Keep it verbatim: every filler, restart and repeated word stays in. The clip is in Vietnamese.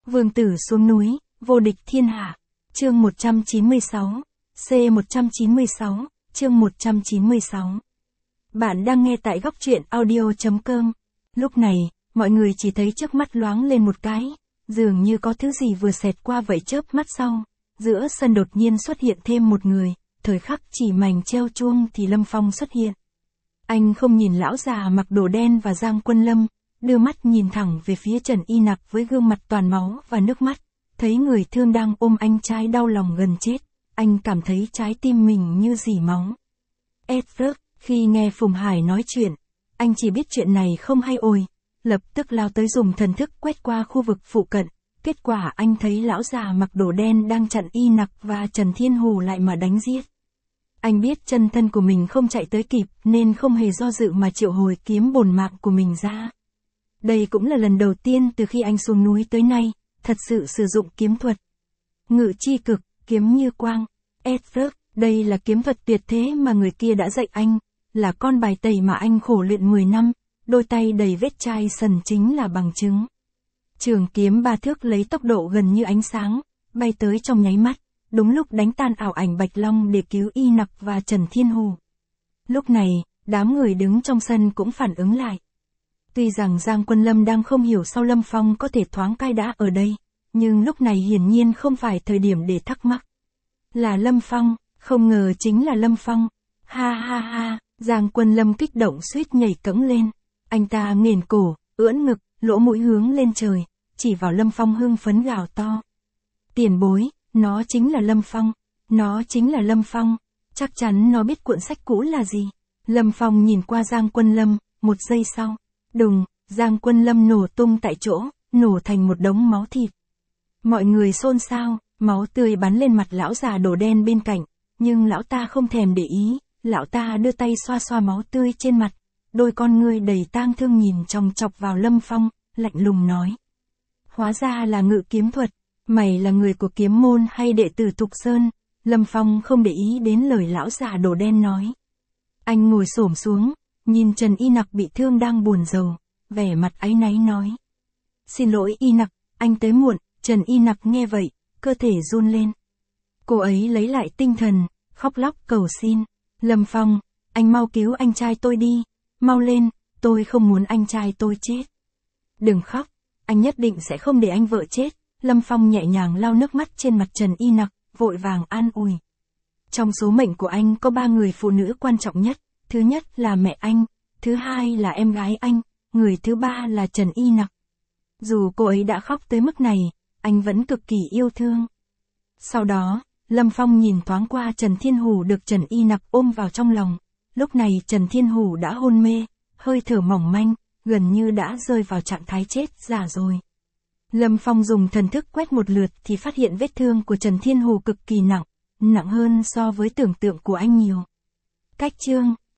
Vương tử xuống núi, vô địch thiên hạ. Chương một trăm chín mươi sáu. C một trăm chín mươi sáu, chương một trăm chín mươi sáu. Bạn đang nghe tại góc truyện audio chấm com. Lúc này, mọi người chỉ thấy trước mắt loáng lên một cái, dường như có thứ gì vừa xẹt qua vậy chớp mắt sau. Giữa sân đột nhiên xuất hiện thêm một người, thời khắc chỉ mảnh treo chuông thì Lâm Phong xuất hiện. Anh không nhìn lão già mặc đồ đen và Giang Quân Lâm, đưa mắt nhìn thẳng về phía Trần Y Nặc với gương mặt toàn máu và nước mắt. Thấy người thương đang ôm anh trai đau lòng gần chết, anh cảm thấy trái tim mình như rỉ máu. Edward, khi nghe Phùng Hải nói chuyện, anh chỉ biết chuyện này không hay ôi, lập tức lao tới dùng thần thức quét qua khu vực phụ cận. Kết quả anh thấy lão già mặc đồ đen đang chặn Y Nặc và Trần Thiên Hù lại mà đánh giết. Anh biết chân thân của mình không chạy tới kịp nên không hề do dự mà triệu hồi kiếm bổn mạng của mình ra. Đây cũng là lần đầu tiên từ khi anh xuống núi tới nay, thật sự sử dụng kiếm thuật. Ngự chi cực, kiếm như quang. Edward, đây là kiếm thuật tuyệt thế mà người kia đã dạy anh, là con bài tẩy mà anh khổ luyện mười năm, đôi tay đầy vết chai sần chính là bằng chứng. Trường kiếm ba thước lấy tốc độ gần như ánh sáng, bay tới trong nháy mắt, đúng lúc đánh tan ảo ảnh Bạch Long để cứu Y Nặc và Trần Thiên Hù. Lúc này, đám người đứng trong sân cũng phản ứng lại. Tuy rằng Giang Quân Lâm đang không hiểu sao Lâm Phong có thể thoáng cai đã ở đây, nhưng lúc này hiển nhiên không phải thời điểm để thắc mắc. Là Lâm Phong, không ngờ chính là Lâm Phong. Ha ha ha, Giang Quân Lâm kích động suýt nhảy cẫng lên. Anh ta nghển cổ, ưỡn ngực, lỗ mũi hướng lên trời, chỉ vào Lâm Phong hưng phấn gào to. Tiền bối, nó chính là Lâm Phong, nó chính là Lâm Phong, chắc chắn nó biết cuộn sách cũ là gì. Lâm Phong nhìn qua Giang Quân Lâm, một giây sau, đùng, Giang Quân Lâm nổ tung tại chỗ, nổ thành một đống máu thịt. Mọi người xôn xao, máu tươi bắn lên mặt lão già đồ đen bên cạnh, nhưng lão ta không thèm để ý, lão ta đưa tay xoa xoa máu tươi trên mặt, đôi con ngươi đầy tang thương nhìn chòng chọc vào Lâm Phong, lạnh lùng nói. Hóa ra là ngự kiếm thuật, mày là người của kiếm môn hay đệ tử Thục Sơn? Lâm Phong không để ý đến lời lão già đồ đen nói. Anh ngồi xổm xuống, nhìn Trần Y Nặc bị thương đang buồn rầu, vẻ mặt áy náy nói. Xin lỗi Y Nặc, anh tới muộn. Trần Y Nặc nghe vậy, cơ thể run lên. Cô ấy lấy lại tinh thần, khóc lóc cầu xin. Lâm Phong, anh mau cứu anh trai tôi đi, mau lên, tôi không muốn anh trai tôi chết. Đừng khóc, anh nhất định sẽ không để anh vợ chết. Lâm Phong nhẹ nhàng lau nước mắt trên mặt Trần Y Nặc, vội vàng an ủi. Trong số mệnh của anh có ba người phụ nữ quan trọng nhất, thứ nhất là mẹ anh, thứ hai là em gái anh, người thứ ba là Trần Y Nặc. Dù cô ấy đã khóc tới mức này, anh vẫn cực kỳ yêu thương. Sau đó, Lâm Phong nhìn thoáng qua Trần Thiên Hù được Trần Y Nặc ôm vào trong lòng. Lúc này Trần Thiên Hù đã hôn mê, hơi thở mỏng manh, gần như đã rơi vào trạng thái chết già rồi. Lâm Phong dùng thần thức quét một lượt thì phát hiện vết thương của Trần Thiên Hù cực kỳ nặng, nặng hơn so với tưởng tượng của anh nhiều. Cách chương,